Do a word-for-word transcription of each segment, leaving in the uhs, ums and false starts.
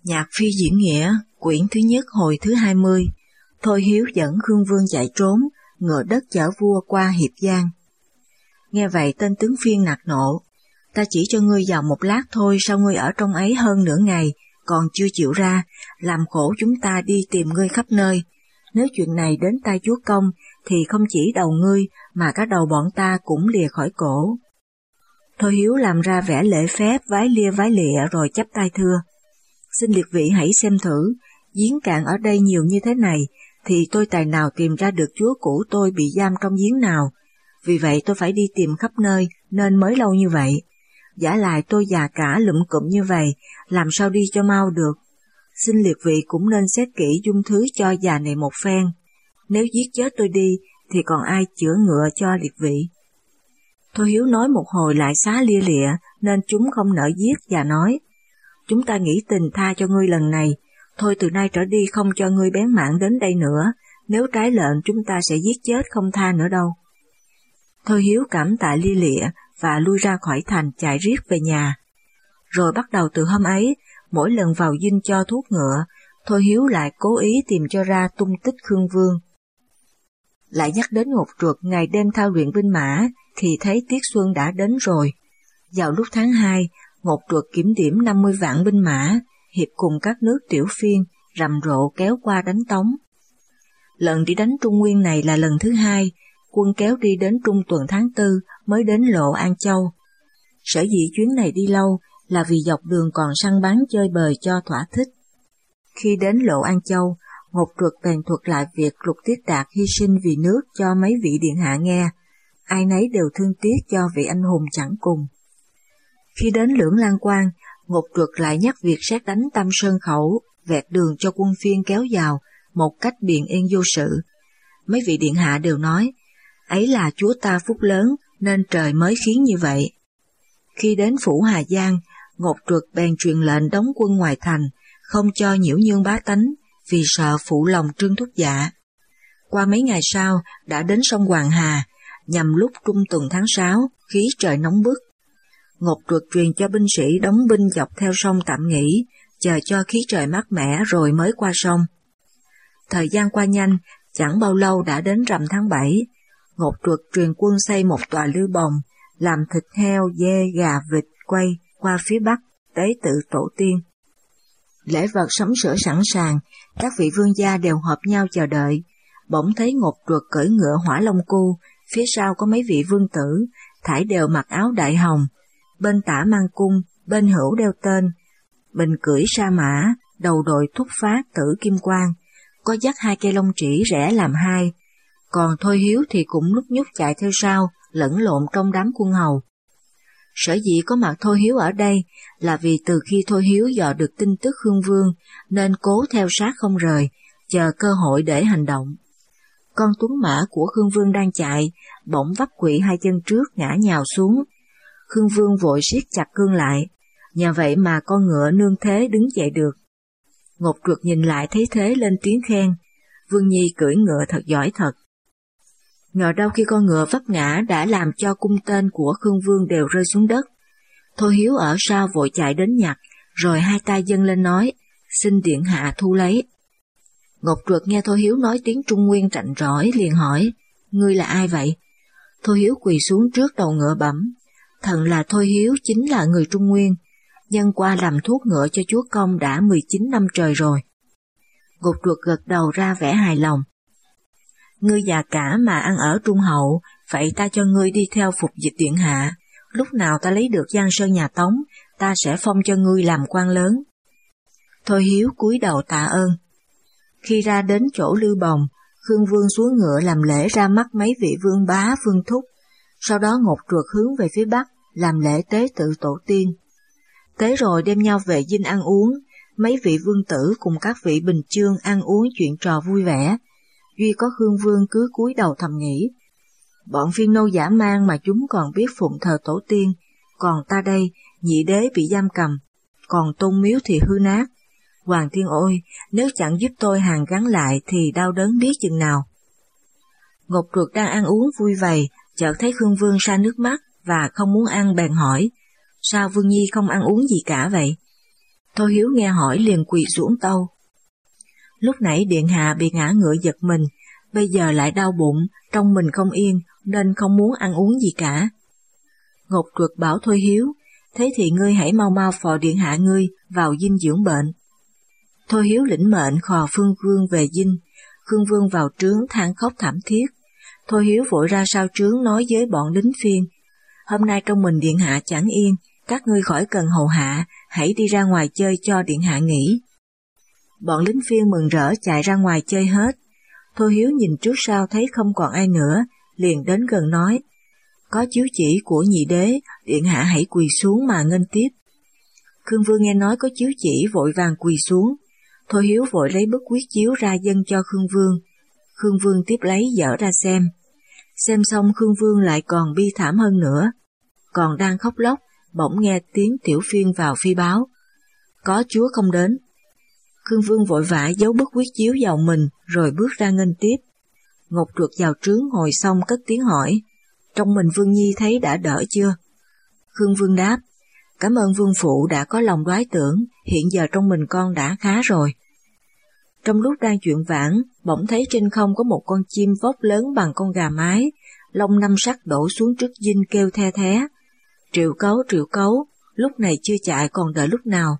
Nhạc phi diễn nghĩa, quyển thứ nhất hồi thứ hai mươi. Thôi Hiếu dẫn Khương Vương chạy trốn, ngựa đất chở vua qua Hiệp Giang. Nghe vậy tên tướng Phiên nạt nộ, ta chỉ cho ngươi vào một lát thôi, sao ngươi ở trong ấy hơn nửa ngày, còn chưa chịu ra, làm khổ chúng ta đi tìm ngươi khắp nơi. Nếu chuyện này đến tai chúa công, thì không chỉ đầu ngươi, mà cả đầu bọn ta cũng lìa khỏi cổ. Thôi Hiếu làm ra vẻ lễ phép, vái lia vái lịa rồi chắp tay thưa. Xin liệt vị hãy xem thử, giếng cạn ở đây nhiều như thế này, thì tôi tài nào tìm ra được chúa cũ tôi bị giam trong giếng nào. Vì vậy tôi phải đi tìm khắp nơi, nên mới lâu như vậy. Giả lại tôi già cả lụm cụm như vậy, làm sao đi cho mau được. Xin liệt vị cũng nên xét kỹ dung thứ cho già này một phen. Nếu giết chết tôi đi, thì còn ai chữa ngựa cho liệt vị. Thôi Hiếu nói một hồi lại xá lia lịa, nên chúng không nỡ giết và nói, chúng ta nghĩ tình tha cho ngươi lần này, thôi từ nay trở đi không cho ngươi bén mảng đến đây nữa, nếu trái lệnh chúng ta sẽ giết chết không tha nữa đâu. Thôi Hiếu cảm tạ lia lịa và lui ra khỏi thành chạy riết về nhà. Rồi bắt đầu từ hôm ấy, mỗi lần vào dinh cho thuốc ngựa, Thôi Hiếu lại cố ý tìm cho ra tung tích Khương Vương. Lại nhắc đến Ngọc Truật ngày đêm thao luyện binh mã, thì thấy tiết xuân đã đến rồi. Vào lúc tháng hai, Ngọc Truật kiểm điểm năm mươi vạn binh mã, hiệp cùng các nước Tiểu Phiên, rầm rộ kéo qua đánh Tống. Lần đi đánh Trung Nguyên này là lần thứ hai, quân kéo đi đến trung tuần tháng tư mới đến lộ An Châu. Sở dĩ chuyến này đi lâu là vì dọc đường còn săn bắn chơi bời cho thỏa thích. Khi đến lộ An Châu, Ngọc Truật bèn thuật lại việc Lục Tiết Đạt hy sinh vì nước cho mấy vị điện hạ nghe, ai nấy đều thương tiếc cho vị anh hùng chẳng cùng. Khi đến Lưỡng Lan Quan, Ngọc Truật lại nhắc việc xét đánh Tam Sơn Khẩu, vẹt đường cho quân Phiên kéo vào, một cách biện yên vô sự. Mấy vị điện hạ đều nói, ấy là chúa ta phúc lớn, nên trời mới khiến như vậy. Khi đến phủ Hà Giang, Ngọc Truật bèn truyền lệnh đóng quân ngoài thành, không cho nhiễu nhương bá tánh, vì sợ phụ lòng Trương Thúc Dạ. Qua mấy ngày sau, đã đến sông Hoàng Hà, nhằm lúc trung tuần tháng sáu, khí trời nóng bức. Ngọc Truật truyền cho binh sĩ đóng binh dọc theo sông tạm nghỉ, chờ cho khí trời mát mẻ rồi mới qua sông. Thời gian qua nhanh, chẳng bao lâu đã đến rằm tháng bảy. Ngọc Truật truyền quân xây một tòa lư bồng, làm thịt heo, dê, gà, vịt quay qua phía bắc, tế tự tổ tiên. Lễ vật sắm sửa sẵn sàng, các vị vương gia đều họp nhau chờ đợi. Bỗng thấy Ngọc Truật cưỡi ngựa Hỏa Long Cu, phía sau có mấy vị vương tử, thảy đều mặc áo đại hồng, bên tả mang cung, bên hữu đeo tên. Bình cưỡi sa mã, đầu đội thúc phát tử kim quang, có dắt hai cây lông trĩ rẽ làm hai, còn Thôi Hiếu thì cũng lúc nhúc chạy theo sau, lẫn lộn trong đám quân hầu. Sở dĩ có mặt Thôi Hiếu ở đây là vì từ khi Thôi Hiếu dò được tin tức Khương Vương, nên cố theo sát không rời, chờ cơ hội để hành động. Con tuấn mã của Khương Vương đang chạy, bỗng vấp quỵ hai chân trước ngã nhào xuống. Khương Vương vội siết chặt cương lại, nhờ vậy mà con ngựa nương thế đứng dậy được. Ngọc Truật nhìn lại thấy thế lên tiếng khen, Vương Nhi cưỡi ngựa thật giỏi thật. Ngờ đâu khi con ngựa vấp ngã đã làm cho cung tên của Khương Vương đều rơi xuống đất. Thôi Hiếu ở sau vội chạy đến nhặt, rồi hai tay dâng lên nói, xin điện hạ thu lấy. Ngọc Truật nghe Thôi Hiếu nói tiếng Trung Nguyên rành rõi, liền hỏi, ngươi là ai vậy? Thôi Hiếu quỳ xuống trước đầu ngựa bẩm, thần là Thôi Hiếu, chính là người Trung Nguyên, nhân qua làm thuốc ngựa cho chúa công đã mười chín năm trời rồi. Ngọc Truật gật đầu ra vẻ hài lòng. Ngươi già cả mà ăn ở Trung Hậu, vậy ta cho ngươi đi theo phục dịch điện hạ, lúc nào ta lấy được Giang Sơn nhà Tống, ta sẽ phong cho ngươi làm quan lớn. Thôi Hiếu cúi đầu tạ ơn. Khi ra đến chỗ lư bồng, Khương Vương xuống ngựa làm lễ ra mắt mấy vị vương bá vương thúc, sau đó Ngọc Truật hướng về phía bắc, làm lễ tế tự tổ tiên. Tế rồi đem nhau về dinh ăn uống, mấy vị vương tử cùng các vị bình chương ăn uống chuyện trò vui vẻ, duy có Khương Vương cứ cúi đầu thầm nghĩ. Bọn Phiên nô dã man mà chúng còn biết phụng thờ tổ tiên, còn ta đây, nhị đế bị giam cầm, còn tôn miếu thì hư nát. Hoàng thiên ôi, nếu chẳng giúp tôi hàn gắn lại thì đau đớn biết chừng nào. Ngọc Truật đang ăn uống vui vầy, chợt thấy Khương Vương sa nước mắt và không muốn ăn bèn hỏi, sao Vương Nhi không ăn uống gì cả vậy? Thôi Hiếu nghe hỏi liền quỳ xuống tâu. Lúc nãy điện hạ bị ngã ngựa giật mình, bây giờ lại đau bụng, trong mình không yên, nên không muốn ăn uống gì cả. Ngọc Truật bảo Thôi Hiếu, thế thì ngươi hãy mau mau phò điện hạ ngươi vào dinh dưỡng bệnh. Thôi Hiếu lĩnh mệnh khò Phương Vương về dinh, Khương Vương vào trướng than khóc thảm thiết. Thôi Hiếu vội ra sau trướng nói với bọn lính phiên, hôm nay trong mình điện hạ chẳng yên, các ngươi khỏi cần hầu hạ, hãy đi ra ngoài chơi cho điện hạ nghỉ. Bọn lính phiên mừng rỡ chạy ra ngoài chơi hết. Thôi Hiếu nhìn trước sau thấy không còn ai nữa, liền đến gần nói, có chiếu chỉ của nhị đế, điện hạ hãy quỳ xuống mà nghênh tiếp. Khương Vương nghe nói có chiếu chỉ vội vàng quỳ xuống. Thôi Hiếu vội lấy bức quyết chiếu ra dâng cho Khương Vương. Khương Vương tiếp lấy dở ra xem. Xem xong Khương Vương lại còn bi thảm hơn nữa. Còn đang khóc lóc, bỗng nghe tiếng Tiểu Phiên vào phi báo. Có chúa không đến. Khương Vương vội vã giấu bức quyết chiếu vào mình rồi bước ra nghênh tiếp. Ngọc Truật vào trướng ngồi xong cất tiếng hỏi, trong mình Vương Nhi thấy đã đỡ chưa? Khương Vương đáp, cảm ơn Vương Phụ đã có lòng đoái tưởng, hiện giờ trong mình con đã khá rồi. Trong lúc đang chuyện vãn, bỗng thấy trên không có một con chim vóc lớn bằng con gà mái, lông năm sắc đổ xuống trước dinh kêu the thé. Triệu cấu, triệu cấu, lúc này chưa chạy còn đợi lúc nào.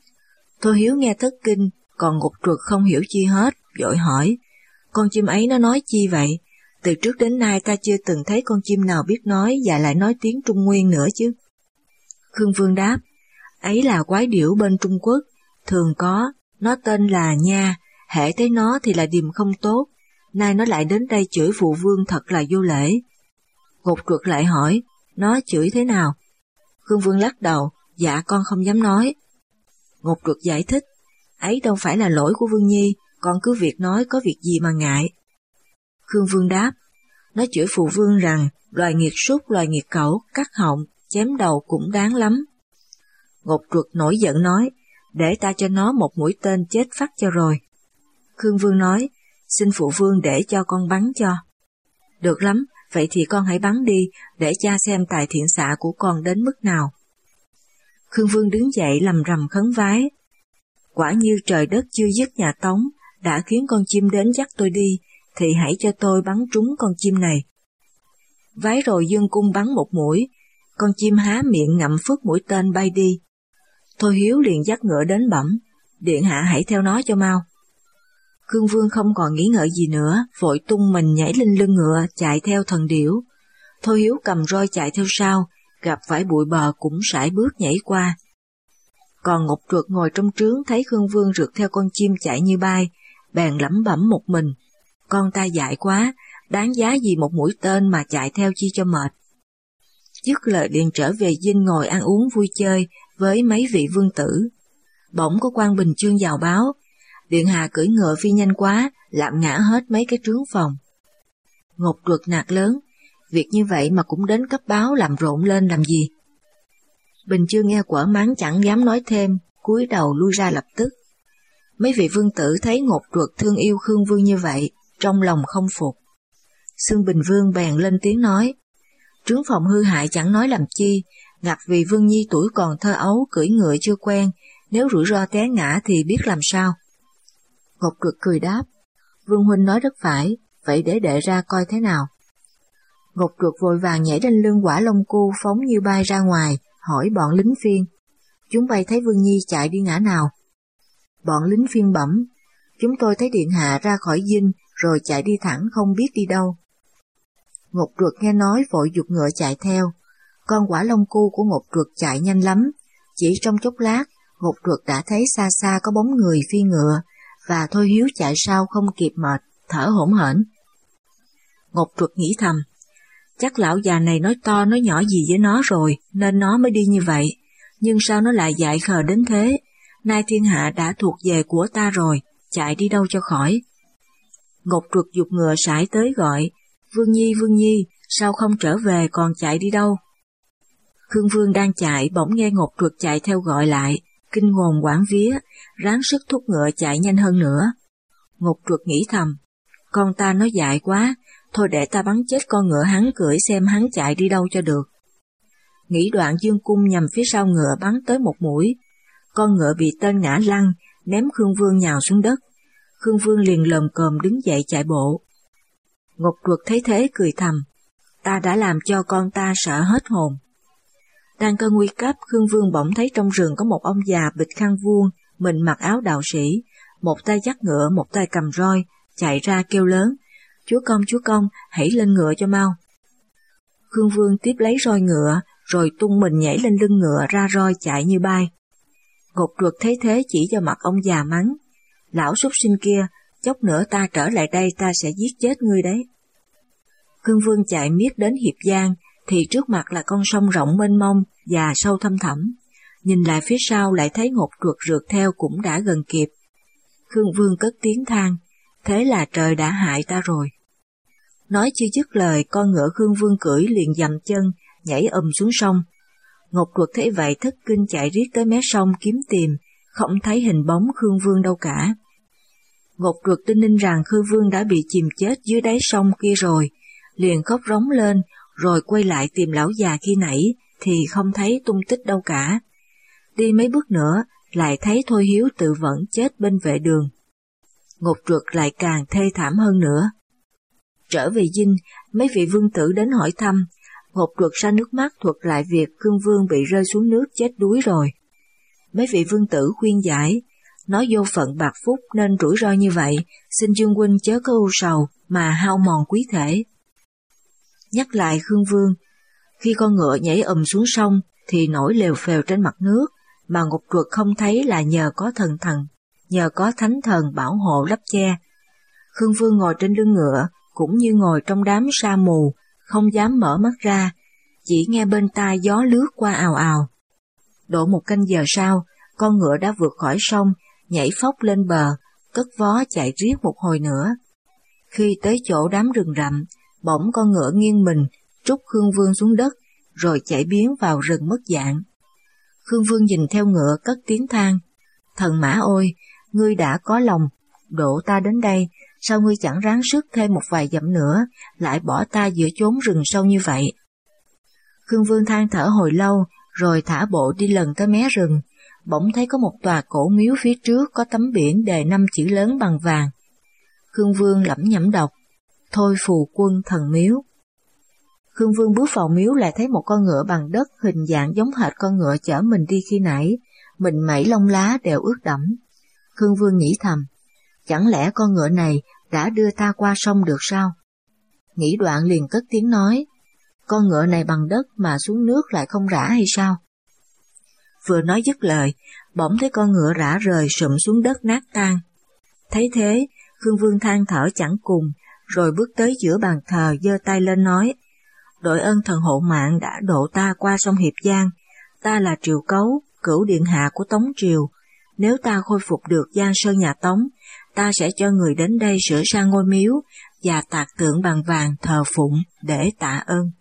Thôi Hiếu nghe thất kinh, còn Ngọc Truật không hiểu chi hết, vội hỏi, con chim ấy nó nói chi vậy? Từ trước đến nay ta chưa từng thấy con chim nào biết nói và lại nói tiếng Trung Nguyên nữa chứ. Khương Vương đáp, ấy là quái điểu bên Trung Quốc, thường có, nó tên là Nha, hễ thấy nó thì là điềm không tốt, nay nó lại đến đây chửi phụ vương thật là vô lễ. Ngọc Truật lại hỏi, nó chửi thế nào? Khương Vương lắc đầu, dạ con không dám nói. Ngọc Truật giải thích, ấy đâu phải là lỗi của Vương Nhi, con cứ việc nói có việc gì mà ngại. Khương Vương đáp, nó chửi phụ vương rằng loài nghiệt súc, loài nghiệt cẩu, cắt họng, chém đầu cũng đáng lắm. Ngọc Truật nổi giận nói, để ta cho nó một mũi tên chết phát cho rồi. Khương Vương nói, xin phụ vương để cho con bắn cho. Được lắm, vậy thì con hãy bắn đi, để cha xem tài thiện xạ của con đến mức nào. Khương Vương đứng dậy lầm rầm khấn vái. Quả như trời đất chưa dứt nhà Tống, đã khiến con chim đến dắt tôi đi, thì hãy cho tôi bắn trúng con chim này. Vái rồi dương cung bắn một mũi, con chim há miệng ngậm phước mũi tên bay đi. Thôi Hiếu liền dắt ngựa đến bẩm, điện hạ hãy theo nó cho mau. Khương Vương không còn nghĩ ngợi gì nữa, vội tung mình nhảy lên lưng ngựa, chạy theo thần điểu. Thôi Hiếu cầm roi chạy theo sau, gặp phải bụi bờ cũng sải bước nhảy qua. Còn Ngọc Truật ngồi trong trướng thấy Khương Vương rượt theo con chim chạy như bay, bèn lẩm bẩm một mình, con ta dại quá, đáng giá gì một mũi tên mà chạy theo chi cho mệt. Dứt lời liền trở về dinh ngồi ăn uống vui chơi với mấy vị vương tử. Bỗng có quan Bình Chương vào báo, điện hạ cưỡi ngựa phi nhanh quá, làm ngã hết mấy cái trướng phòng. Ngọc Truật nạt lớn, việc như vậy mà cũng đến cấp báo làm rộn lên làm gì? Bình Chương nghe quở mắng chẳng dám nói thêm, cúi đầu lui ra lập tức. Mấy vị vương tử thấy Ngọc Truật thương yêu Khương Vương như vậy, trong lòng không phục. Xương Bình Vương bèn lên tiếng nói, trướng phòng hư hại chẳng nói làm chi, ngặt vì Vương Nhi tuổi còn thơ ấu cưỡi ngựa chưa quen, nếu rủi ro té ngã thì biết làm sao. Ngọc Truật cười đáp, Vương huynh nói rất phải, vậy để đệ ra coi thế nào. Ngọc Truật vội vàng nhảy lên lưng Quả Long Cu phóng như bay ra ngoài, hỏi bọn lính phiên, chúng bay thấy Vương Nhi chạy đi ngã nào? Bọn lính phiên bẩm, chúng tôi thấy điện hạ ra khỏi dinh rồi chạy đi thẳng không biết đi đâu. Ngọc Truật nghe nói vội giục ngựa chạy theo. Con Quả Long Cu của Ngọc Truật chạy nhanh lắm, chỉ trong chốc lát Ngọc Truật đã thấy xa xa có bóng người phi ngựa, và Thôi Hiếu chạy sau không kịp mệt, thở hổn hển. Ngọc Truật nghĩ thầm, chắc lão già này nói to nói nhỏ gì với nó rồi nên nó mới đi như vậy, nhưng sao nó lại dại khờ đến thế? Nay thiên hạ đã thuộc về của ta rồi, chạy đi đâu cho khỏi. Ngọc Truật giục ngựa sải tới gọi, Vương Nhi, Vương Nhi, sao không trở về còn chạy đi đâu? Khương Vương đang chạy bỗng nghe Ngọc Truật chạy theo gọi lại, kinh hồn hoảng vía, ráng sức thúc ngựa chạy nhanh hơn nữa. Ngọc Truật nghĩ thầm, con ta nói dại quá, thôi để ta bắn chết con ngựa hắn cưỡi xem hắn chạy đi đâu cho được. Nghĩ đoạn dương cung nhằm phía sau ngựa bắn tới một mũi. con ngựa bị tên ngã lăn, ném Khương Vương nhào xuống đất. Khương Vương liền lồm cồm đứng dậy chạy bộ. Ngọc Ruột thấy thế cười thầm, ta đã làm cho con ta sợ hết hồn. Đang cơn nguy cấp, Khương Vương bỗng thấy trong rừng có một ông già bịt khăn vuông, mình mặc áo đạo sĩ, một tay dắt ngựa, một tay cầm roi, chạy ra kêu lớn, chúa công, chúa công, hãy lên ngựa cho mau. Khương Vương tiếp lấy roi ngựa, rồi tung mình nhảy lên lưng ngựa ra roi chạy như bay. Ngọc Ruột thấy thế chỉ vào mặt ông già mắng, lão súc sinh kia, chốc nữa ta trở lại đây ta sẽ giết chết ngươi đấy. Khương Vương chạy miết đến Hiệp Giang, thì trước mặt là con sông rộng mênh mông và sâu thăm thẳm. Nhìn lại phía sau lại thấy Ngọc Ruột rượt theo cũng đã gần kịp. Khương Vương cất tiếng than, thế là trời đã hại ta rồi. Nói chưa dứt lời, con ngựa Khương Vương cưỡi liền dầm chân, nhảy ầm xuống sông. Ngọc Ruột thấy vậy thất kinh chạy riết tới mé sông kiếm tìm, không thấy hình bóng Khương Vương đâu cả. Ngọc Ruột tin ninh rằng Khương Vương đã bị chìm chết dưới đáy sông kia rồi, liền khóc rống lên, rồi quay lại tìm lão già khi nãy, thì không thấy tung tích đâu cả. Đi mấy bước nữa, lại thấy Thôi Hiếu tự vẫn chết bên vệ đường. Ngọc Ruột lại càng thê thảm hơn nữa. Trở về dinh, mấy vị vương tử đến hỏi thăm, Ngọc Ruột ra nước mắt thuật lại việc Khương Vương bị rơi xuống nước chết đuối rồi. Mấy vị vương tử khuyên giải, nói vô phận bạc phúc nên rủi ro như vậy, xin Dương huynh chớ có ưu sầu mà hao mòn quý thể. Nhắc lại Khương Vương, khi con ngựa nhảy ầm xuống sông thì nổi lèo phèo trên mặt nước, mà Ngọc Ruột không thấy là nhờ có thần thần, nhờ có thánh thần bảo hộ lấp che. Khương Vương ngồi trên lưng ngựa, cũng như ngồi trong đám sa mù, không dám mở mắt ra, chỉ nghe bên tai gió lướt qua ào ào. Độ một canh giờ sau, con ngựa đã vượt khỏi sông, nhảy phóc lên bờ, cất vó chạy riết một hồi nữa. Khi tới chỗ đám rừng rậm, bỗng con ngựa nghiêng mình, trút Khương Vương xuống đất, rồi chạy biến vào rừng mất dạng. Khương Vương nhìn theo ngựa cất tiếng than, thần mã ôi, ngươi đã có lòng độ ta đến đây, sao ngươi chẳng ráng sức thêm một vài dặm nữa, lại bỏ ta giữa chốn rừng sâu như vậy. Khương Vương than thở hồi lâu, rồi thả bộ đi lần tới mé rừng, bỗng thấy có một tòa cổ miếu phía trước có tấm biển đề năm chữ lớn bằng vàng. Khương Vương lẩm nhẩm đọc, Thôi Phù Quân Thần Miếu. Khương Vương bước vào miếu lại thấy một con ngựa bằng đất hình dạng giống hệt con ngựa chở mình đi khi nãy, mình mẩy lông lá đều ướt đẫm. Khương Vương nghĩ thầm, chẳng lẽ con ngựa này đã đưa ta qua sông được sao? Nghĩ đoạn liền cất tiếng nói, con ngựa này bằng đất mà xuống nước lại không rã hay sao? Vừa nói dứt lời, bỗng thấy con ngựa rã rời sụm xuống đất nát tan. Thấy thế, Khương Vương than thở chẳng cùng, rồi bước tới giữa bàn thờ giơ tay lên nói, đội ơn thần hộ mạng đã độ ta qua sông Hiệp Giang, ta là Triệu Cấu, cửu điện hạ của Tống Triều, nếu ta khôi phục được Giang Sơn nhà Tống, ta sẽ cho người đến đây sửa sang ngôi miếu và tạc tượng bằng vàng thờ phụng để tạ ơn.